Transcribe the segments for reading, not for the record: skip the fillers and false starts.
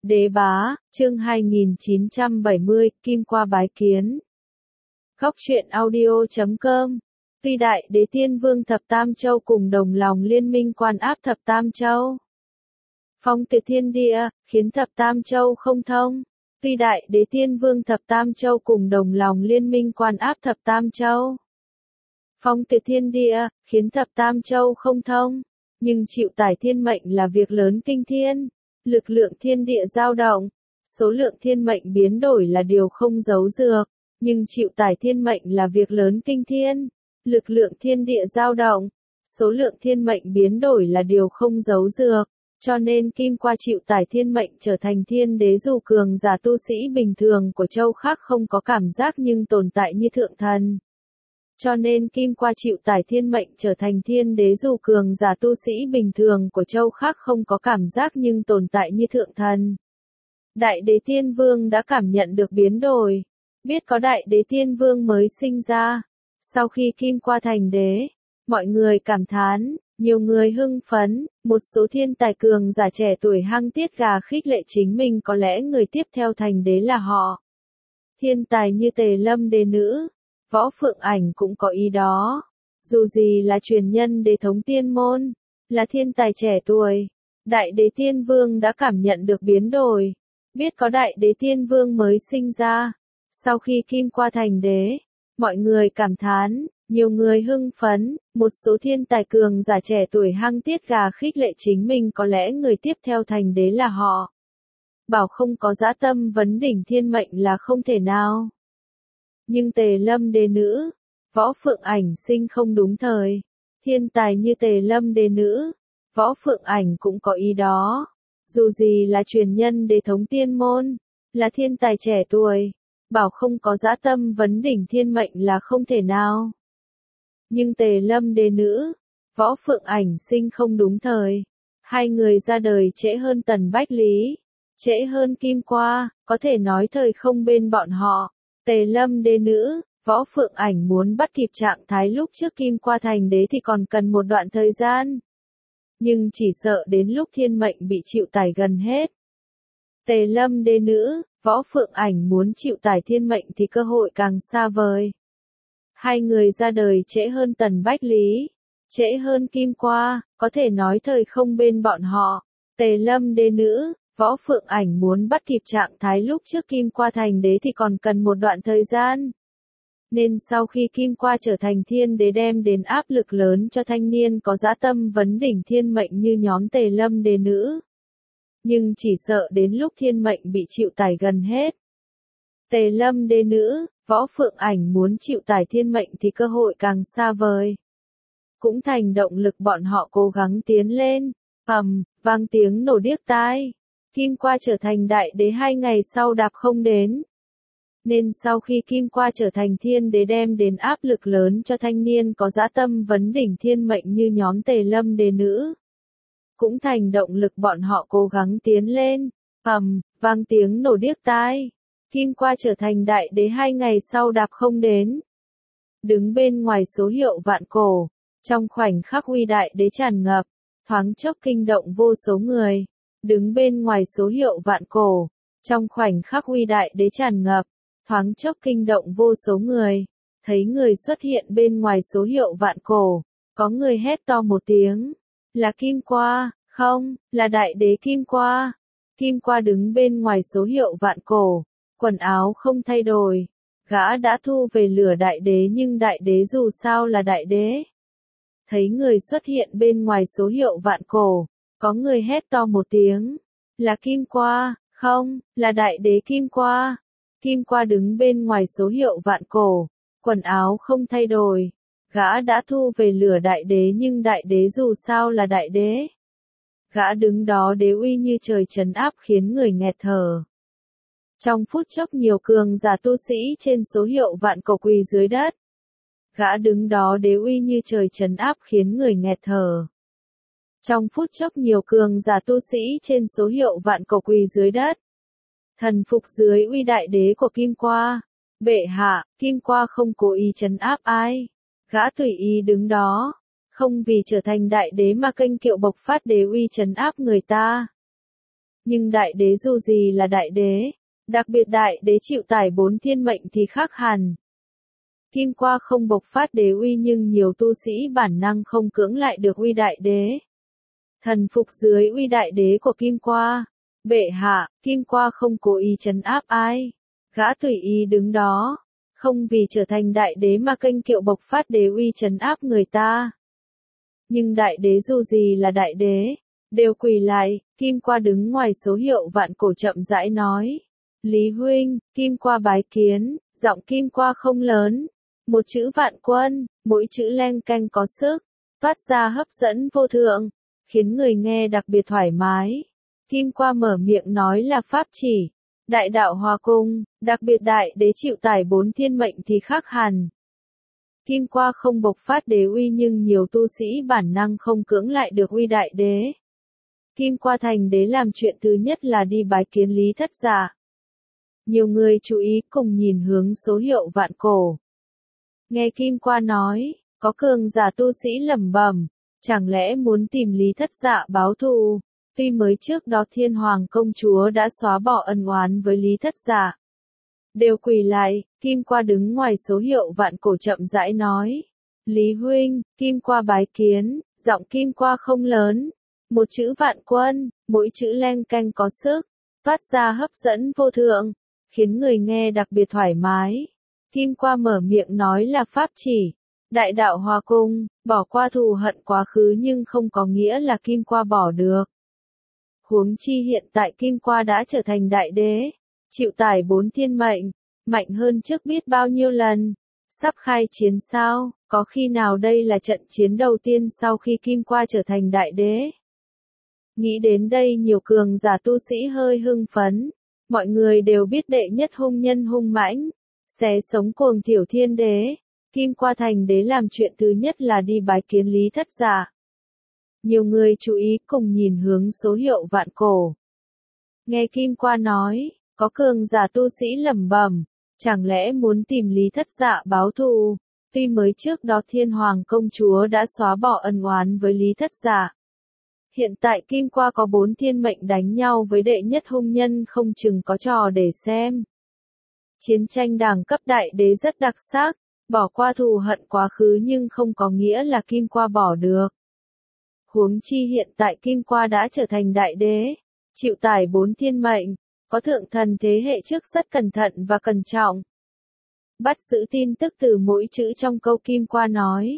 Đế bá, chương 2970, Kim qua bái kiến. Góc truyện audio.com. Tuy đại đế tiên vương thập tam châu cùng đồng lòng liên minh quan áp thập tam châu. Phong tuyệt thiên địa, khiến thập tam châu không thông. Tuy đại đế tiên vương thập tam châu cùng đồng lòng liên minh quan áp thập tam châu. Phong tuyệt thiên địa, khiến thập tam châu không thông. Nhưng chịu tải thiên mệnh là việc lớn kinh thiên. Lực lượng thiên địa dao động, số lượng thiên mệnh biến đổi là điều không giấu dược, nhưng chịu tải thiên mệnh là việc lớn kinh thiên. Lực lượng thiên địa dao động, số lượng thiên mệnh biến đổi là điều không giấu dược, cho nên Kim qua chịu tải thiên mệnh trở thành thiên đế dù cường giả tu sĩ bình thường của châu khác không có cảm giác nhưng tồn tại như thượng thần. Cho nên Kim qua chịu tải thiên mệnh trở thành thiên đế dù cường giả tu sĩ bình thường của châu khác không có cảm giác nhưng tồn tại như thượng thần. Đại đế tiên vương đã cảm nhận được biến đổi, biết có đại đế tiên vương mới sinh ra. Sau khi Kim qua thành đế, mọi người cảm thán, nhiều người hưng phấn, một số thiên tài cường giả trẻ tuổi hăng tiết gà khích lệ chính mình có lẽ người tiếp theo thành đế là họ. Thiên tài như Tề Lâm đế nữ, Võ Phượng Ảnh cũng có ý đó. Dù gì là truyền nhân đế thống tiên môn, là thiên tài trẻ tuổi, đại đế tiên vương đã cảm nhận được biến đổi, biết có đại đế tiên vương mới sinh ra. Sau khi Kim qua thành đế, mọi người cảm thán, nhiều người hưng phấn, một số thiên tài cường giả trẻ tuổi hăng tiết gà khích lệ chính mình có lẽ người tiếp theo thành đế là họ. Bảo không có dã tâm vấn đỉnh thiên mệnh là không thể nào. Nhưng Tề Lâm đế nữ, Võ Phượng Ảnh sinh không đúng thời. Thiên tài như Tề Lâm đế nữ, Võ Phượng Ảnh cũng có ý đó. Dù gì là truyền nhân đế thống tiên môn, là thiên tài trẻ tuổi, bảo không có dã tâm vấn đỉnh thiên mệnh là không thể nào. Nhưng Tề Lâm đế nữ, Võ Phượng Ảnh sinh không đúng thời. Hai người ra đời trễ hơn Tần Bách Lý, trễ hơn Kim qua, có thể nói thời không bên bọn họ. Tề Lâm đế nữ, Võ Phượng Ảnh muốn bắt kịp trạng thái lúc trước Kim qua thành đế thì còn cần một đoạn thời gian. Nhưng chỉ sợ đến lúc thiên mệnh bị chịu tải gần hết. Tề Lâm đế nữ, Võ Phượng Ảnh muốn chịu tải thiên mệnh thì cơ hội càng xa vời. Hai người ra đời trễ hơn Tần Bách Lý, trễ hơn Kim qua, có thể nói thời không bên bọn họ. Tề Lâm đế nữ, Võ Phượng Ảnh muốn bắt kịp trạng thái lúc trước Kim qua thành đế thì còn cần một đoạn thời gian. Nên sau khi Kim qua trở thành thiên đế đem đến áp lực lớn cho thanh niên có dã tâm vấn đỉnh thiên mệnh như nhóm Tề Lâm đế nữ. Nhưng chỉ sợ đến lúc thiên mệnh bị chịu tải gần hết. Tề Lâm đế nữ, Võ Phượng Ảnh muốn chịu tải thiên mệnh thì cơ hội càng xa vời. Cũng thành động lực bọn họ cố gắng tiến lên. Vang tiếng nổ điếc tai. Kim qua trở thành đại đế 2 ngày sau đạp không đến. Nên sau khi Kim qua trở thành thiên đế đem đến áp lực lớn cho thanh niên có dã tâm vấn đỉnh thiên mệnh như nhóm Tề Lâm đế nữ. Cũng thành động lực bọn họ cố gắng tiến lên. Vang tiếng nổ điếc tai. Kim qua trở thành đại đế 2 ngày sau đạp không đến. Đứng bên ngoài số hiệu vạn cổ, trong khoảnh khắc uy đại đế tràn ngập, thoáng chốc kinh động vô số người. Đứng bên ngoài số hiệu vạn cổ, trong khoảnh khắc uy đại đế tràn ngập, thoáng chốc kinh động vô số người. Thấy người xuất hiện bên ngoài số hiệu vạn cổ, có người hét to một tiếng, là Kim qua, không, là đại đế Kim qua. Kim qua đứng bên ngoài số hiệu vạn cổ, quần áo không thay đổi. Gã đã thu về lửa đại đế nhưng đại đế dù sao là đại đế. Thấy người xuất hiện bên ngoài số hiệu vạn cổ, có người hét to một tiếng, là Kim qua, không, là đại đế Kim qua. Kim qua đứng bên ngoài số hiệu vạn cổ, quần áo không thay đổi. Gã đã thu về lửa đại đế nhưng đại đế dù sao là đại đế. Gã đứng đó đế uy như trời trấn áp khiến người nghẹt thở. Trong phút chốc nhiều cường giả tu sĩ trên số hiệu vạn cổ quỳ dưới đất. Gã đứng đó đế uy như trời trấn áp khiến người nghẹt thở. Trong phút chốc nhiều cường giả tu sĩ trên số hiệu vạn cổ quỳ dưới đất. Thần phục dưới uy đại đế của Kim qua. Bệ hạ, Kim qua không cố ý trấn áp ai. Gã tùy ý đứng đó. Không vì trở thành đại đế mà kênh kiệu bộc phát đế uy trấn áp người ta. Nhưng đại đế dù gì là đại đế, đặc biệt đại đế chịu tải 4 thiên mệnh thì khác hẳn. Kim qua không bộc phát đế uy nhưng nhiều tu sĩ bản năng không cưỡng lại được uy đại đế. Thần phục dưới uy đại đế của Kim qua. Bệ hạ, Kim qua không cố ý trấn áp ai. Gã tùy ý đứng đó. Không vì trở thành đại đế mà kênh kiệu bộc phát đế uy trấn áp người ta. Nhưng đại đế dù gì là đại đế, đều quỳ lại, Kim qua đứng ngoài số hiệu vạn cổ chậm rãi nói. Lý huynh, Kim qua bái kiến, giọng Kim qua không lớn. Một chữ vạn quân, mỗi chữ leng keng có sức, phát ra hấp dẫn vô thượng, khiến người nghe đặc biệt thoải mái. Kim qua mở miệng nói là pháp chỉ, đại đạo hòa cung, đặc biệt đại đế chịu tải 4 thiên mệnh thì khác hẳn. Kim qua không bộc phát đế uy nhưng nhiều tu sĩ bản năng không cưỡng lại được uy đại đế. Kim qua thành đế làm chuyện thứ nhất là đi bái kiến Lý Thất Dạ. Nhiều người chú ý cùng nhìn hướng số hiệu vạn cổ. Nghe Kim qua nói, có cường giả tu sĩ lẩm bẩm, chẳng lẽ muốn tìm Lý Thất Dạ báo thù? Tuy mới trước đó Thiên Hoàng công chúa đã xóa bỏ ân oán với Lý Thất Dạ. Đều quỳ lại, Kim qua đứng ngoài số hiệu vạn cổ chậm rãi nói. Lý huynh, Kim qua bái kiến, giọng Kim qua không lớn. Một chữ vạn quân, mỗi chữ leng keng có sức, phát ra hấp dẫn vô thượng, khiến người nghe đặc biệt thoải mái. Kim qua mở miệng nói là pháp chỉ, đại đạo hòa cung, bỏ qua thù hận quá khứ nhưng không có nghĩa là Kim qua bỏ được. Huống chi hiện tại Kim qua đã trở thành đại đế, chịu tải 4 thiên mệnh, mạnh hơn trước biết bao nhiêu lần. Sắp khai chiến sao, có khi nào đây là trận chiến đầu tiên sau khi Kim qua trở thành đại đế? Nghĩ đến đây nhiều cường giả tu sĩ hơi hưng phấn, mọi người đều biết đệ nhất hung nhân hung mãnh, xé sống cuồng tiểu thiên đế. Kim qua thành đế làm chuyện thứ nhất là đi bái kiến Lý Thất Dạ. Nhiều người chú ý cùng nhìn hướng số hiệu vạn cổ. Nghe Kim qua nói, có cường giả tu sĩ lẩm bẩm, chẳng lẽ muốn tìm Lý Thất Dạ báo thù? Tuy mới trước đó Thiên Hoàng công chúa đã xóa bỏ ân oán với Lý Thất Dạ. Hiện tại Kim qua có 4 thiên mệnh đánh nhau với đệ nhất hung nhân không chừng có trò để xem. Chiến tranh đẳng cấp đại đế rất đặc sắc, bỏ qua thù hận quá khứ nhưng không có nghĩa là Kim qua bỏ được. Huống chi hiện tại Kim qua đã trở thành đại đế, chịu tải 4 thiên mệnh, có thượng thần thế hệ trước rất cẩn thận và cẩn trọng. Bắt giữ tin tức từ mỗi chữ trong câu Kim qua nói.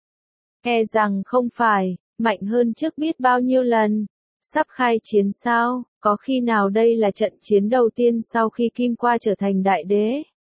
E rằng không phải, mạnh hơn trước biết bao nhiêu lần. Sắp khai chiến sao, có khi nào đây là trận chiến đầu tiên sau khi Kim qua trở thành đại đế?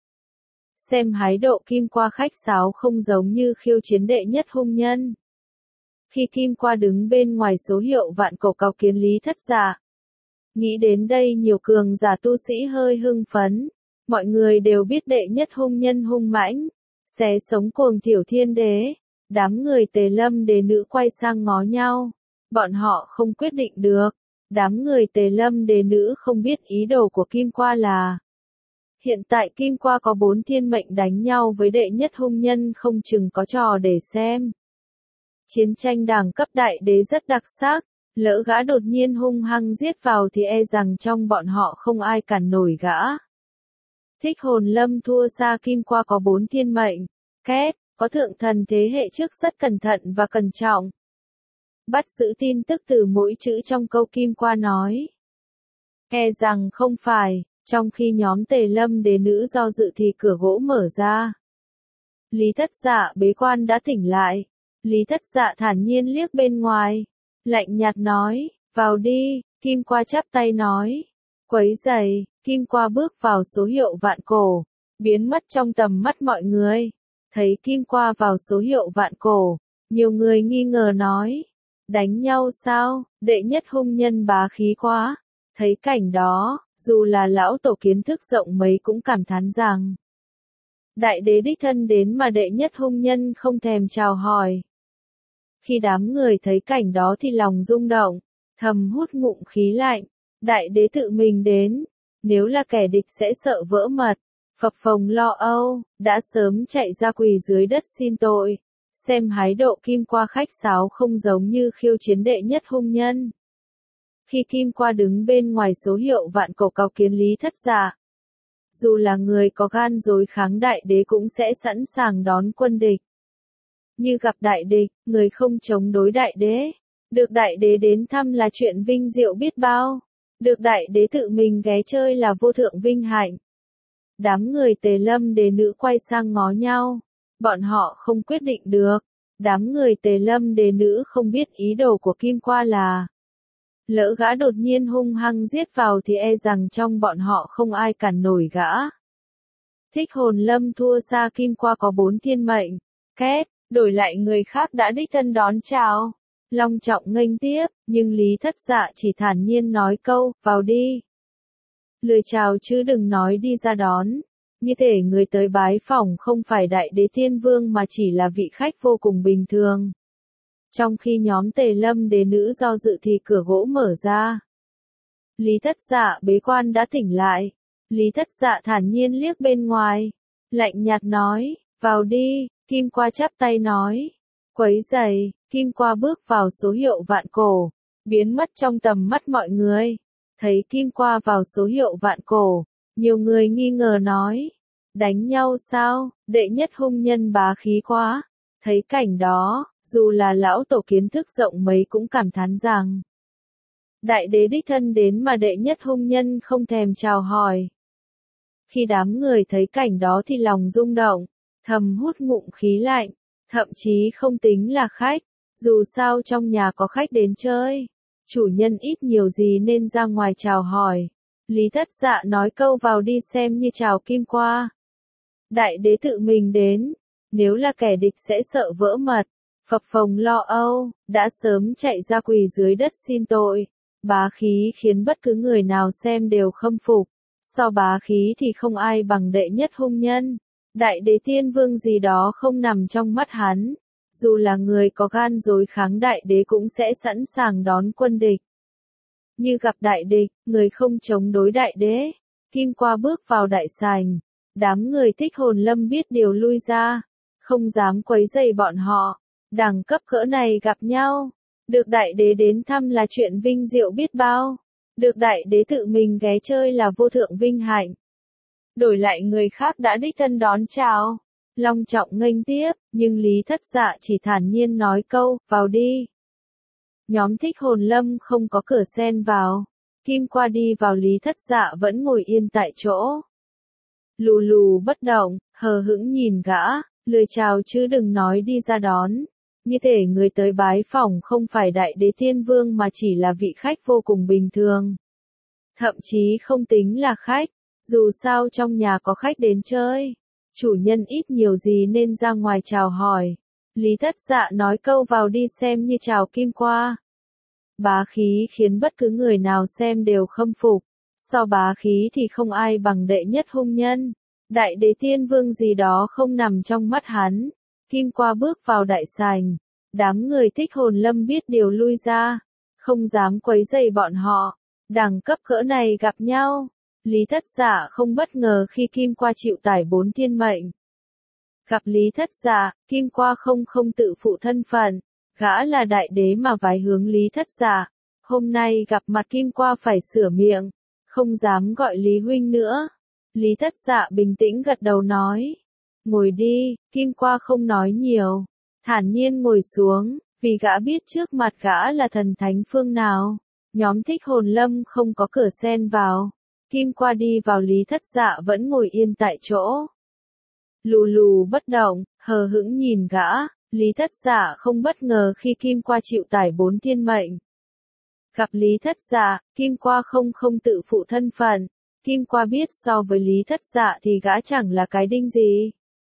Xem hái độ Kim qua khách sáo không giống như khiêu chiến đệ nhất hung nhân. Khi Kim qua đứng bên ngoài số hiệu vạn cổ cầu kiến Lý Thất Dạ. Nghĩ đến đây nhiều cường giả tu sĩ hơi hưng phấn, mọi người đều biết đệ nhất hung nhân hung mãnh, xé sống cuồng tiểu thiên đế. Đám người Tề Lâm đế nữ quay sang ngó nhau, bọn họ không quyết định được. Đám người Tề Lâm đế nữ không biết ý đồ của Kim qua là. Hiện tại Kim qua có 4 thiên mệnh đánh nhau với đệ nhất hung nhân không chừng có trò để xem. Chiến tranh đẳng cấp đại đế rất đặc sắc, lỡ gã đột nhiên hung hăng giết vào thì e rằng trong bọn họ không ai cản nổi gã. Thích Hồn Lâm thua xa Kim qua có 4 thiên mệnh, két, có thượng thần thế hệ trước rất cẩn thận và cẩn trọng. Bắt giữ tin tức từ mỗi chữ trong câu Kim qua nói. E rằng không phải, trong khi nhóm Tề Lâm đế nữ do dự thì cửa gỗ mở ra. Lý Thất Dạ bế quan đã tỉnh lại. Lý Thất Dạ thản nhiên liếc bên ngoài, lạnh nhạt nói, vào đi. Kim qua chắp tay nói, quấy giày. Kim qua bước vào số hiệu vạn cổ, biến mất trong tầm mắt mọi người. Thấy Kim qua vào số hiệu vạn cổ, nhiều người nghi ngờ nói, đánh nhau sao, đệ nhất hung nhân bá khí quá. Thấy cảnh đó, dù là lão tổ kiến thức rộng mấy cũng cảm thán rằng, đại đế đích thân đến mà đệ nhất hung nhân không thèm chào hỏi. Khi đám người thấy cảnh đó thì lòng rung động, thầm hút ngụm khí lạnh, đại đế tự mình đến, nếu là kẻ địch sẽ sợ vỡ mật. Phập phồng lo âu, đã sớm chạy ra quỳ dưới đất xin tội. Xem hái độ Kim qua khách sáo không giống như khiêu chiến đệ nhất hung nhân. khi Kim Qua đứng bên ngoài số hiệu vạn cổ cầu kiến Lý Thất Dạ. Dù là người có gan dối kháng đại đế cũng sẽ sẵn sàng đón quân địch. Như gặp đại địch, người không chống đối đại đế. Được đại đế đến thăm là chuyện vinh diệu biết bao. Được đại đế tự mình ghé chơi là vô thượng vinh hạnh. Đám người Tề Lâm đế nữ quay sang ngó nhau. Bọn họ không quyết định được. Đám người Tề Lâm đế nữ không biết ý đồ của Kim Qua là. Lỡ gã đột nhiên hung hăng giết vào thì e rằng trong bọn họ không ai cản nổi gã. Thích Hồn Lâm thua xa Kim Qua có 4 thiên mệnh. Két, đổi lại người khác đã đích thân đón chào. Long trọng nghênh tiếp, nhưng Lý Thất Dạ chỉ thản nhiên nói câu, vào đi. Lời chào chứ đừng nói đi ra đón. Như thể người tới bái phỏng không phải đại đế thiên vương mà chỉ là vị khách vô cùng bình thường. Trong khi nhóm Tề Lâm đế nữ do dự thì cửa gỗ mở ra. Lý Thất Dạ bế quan đã tỉnh lại. Lý Thất Dạ thản nhiên liếc bên ngoài. Lạnh nhạt nói, vào đi, Kim Qua chắp tay nói. Quấy giày, Kim Qua bước vào số hiệu vạn cổ, biến mất trong tầm mắt mọi người. Thấy Kim Qua vào số hiệu vạn cổ, nhiều người nghi ngờ nói. Đánh nhau sao, đệ nhất hung nhân bá khí quá. Thấy cảnh đó, dù là lão tổ kiến thức rộng mấy cũng cảm thán rằng. Đại đế đích thân đến mà đệ nhất hung nhân không thèm chào hỏi. Khi đám người thấy cảnh đó thì lòng rung động, thầm hút ngụm khí lạnh, thậm chí không tính là khách, dù sao trong nhà có khách đến chơi. Chủ nhân ít nhiều gì nên ra ngoài chào hỏi. Lý Thất Dạ nói câu vào đi xem như chào Kim Qua. Đại đế tự mình đến, nếu là kẻ địch sẽ sợ vỡ mật, phập phồng lo âu, đã sớm chạy ra quỳ dưới đất xin tội. Bá khí khiến bất cứ người nào xem đều khâm phục. So bá khí thì không ai bằng đệ nhất hung nhân. Đại đế thiên vương gì đó không nằm trong mắt hắn. Dù là người có gan dối kháng đại đế cũng sẽ sẵn sàng đón quân địch. Như gặp đại địch, người không chống đối đại đế. Kim Qua bước vào đại sảnh. Đám người Thích Hồn Lâm biết điều lui ra. Không dám quấy rầy bọn họ. Đẳng cấp cỡ này gặp nhau. Được đại đế đến thăm là chuyện vinh diệu biết bao. Được đại đế tự mình ghé chơi là vô thượng vinh hạnh. Đổi lại người khác đã đích thân đón chào. Long trọng nghênh tiếp, nhưng Lý Thất Dạ chỉ thản nhiên nói câu, vào đi. Nhóm Thích Hồn Lâm không có cửa xen vào. Kim Qua đi vào Lý Thất Dạ vẫn ngồi yên tại chỗ. Lù lù bất động, hờ hững nhìn gã, lời chào chứ đừng nói đi ra đón. Như thể người tới bái phỏng không phải đại đế thiên vương mà chỉ là vị khách vô cùng bình thường. Thậm chí không tính là khách, dù sao trong nhà có khách đến chơi. Chủ nhân ít nhiều gì nên ra ngoài chào hỏi. Lý Thất Dạ nói câu vào đi xem như chào Kim Qua. Bá khí khiến bất cứ người nào xem đều khâm phục. So bá khí thì không ai bằng đệ nhất hung nhân. Đại đế thiên vương gì đó không nằm trong mắt hắn. Kim Qua bước vào đại sảnh. Đám người Thích Hồn Lâm biết điều lui ra. Không dám quấy rầy bọn họ. Đẳng cấp cỡ này gặp nhau. Lý Thất Dạ không bất ngờ khi Kim Qua chịu tải 4 thiên mệnh. Gặp Lý Thất Dạ, Kim Qua không tự phụ thân phận. Gã là đại đế mà vái hướng Lý Thất Dạ. Hôm nay gặp mặt Kim Qua phải sửa miệng. Không dám gọi Lý huynh nữa. Lý Thất Dạ bình tĩnh gật đầu nói. Ngồi đi, Kim Qua không nói nhiều. Thản nhiên ngồi xuống, vì gã biết trước mặt gã là thần thánh phương nào. Nhóm Thích Hồn Lâm không có cửa xen vào. Kim Qua đi vào Lý Thất Dạ vẫn ngồi yên tại chỗ. Lù lù bất động, hờ hững nhìn gã, Lý Thất Dạ không bất ngờ khi Kim Qua chịu tải 4 thiên mệnh. Gặp Lý Thất Dạ, Kim Qua không tự phụ thân phận. Kim Qua biết so với Lý Thất Dạ thì gã chẳng là cái đinh gì.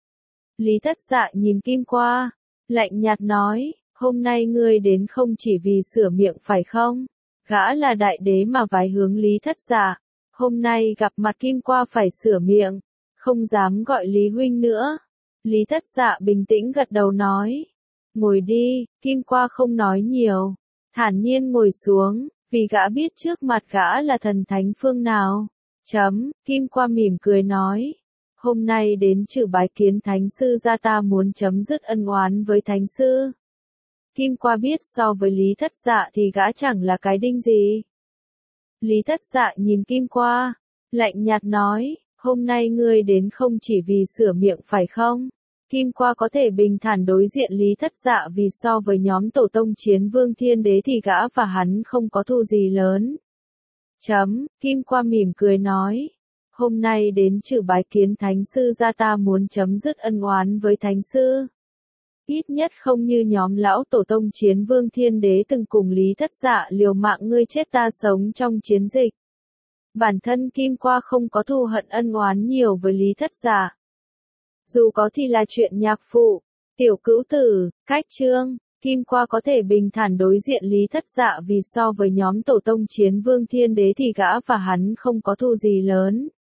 Lý Thất Dạ nhìn Kim Qua, lạnh nhạt nói, hôm nay ngươi đến không chỉ vì sửa miệng phải không? Gã là đại đế mà vái hướng Lý Thất Dạ. Hôm nay gặp mặt Kim Qua phải sửa miệng. Không dám gọi Lý huynh nữa. Lý Thất Dạ bình tĩnh gật đầu nói. Ngồi đi, Kim Qua không nói nhiều. Thản nhiên ngồi xuống, vì gã biết trước mặt gã là thần thánh phương nào. Kim Qua mỉm cười nói. Hôm nay đến trừ bái kiến thánh sư ra ta muốn chấm dứt ân oán với thánh sư. Kim Qua biết so với Lý Thất Dạ thì gã chẳng là cái đinh gì. Lý Thất Dạ nhìn Kim Qua, lạnh nhạt nói, hôm nay ngươi đến không chỉ vì sửa miệng phải không? Kim Qua có thể bình thản đối diện Lý Thất Dạ vì so với nhóm tổ tông chiến vương thiên đế thì gã và hắn không có thù gì lớn. Kim Qua mỉm cười nói, hôm nay đến trừ bái kiến thánh sư ra ta muốn chấm dứt ân oán với thánh sư. Ít nhất không như nhóm lão tổ tông chiến vương thiên đế từng cùng Lý Thất Dạ liều mạng ngươi chết ta sống trong chiến dịch. Bản thân Kim Qua không có thù hận ân oán nhiều với Lý Thất Dạ. Dù có thì là chuyện nhạc phụ, tiểu cữu tử, cách chương, Kim Qua có thể bình thản đối diện Lý Thất Dạ vì so với nhóm tổ tông chiến vương thiên đế thì gã và hắn không có thù gì lớn.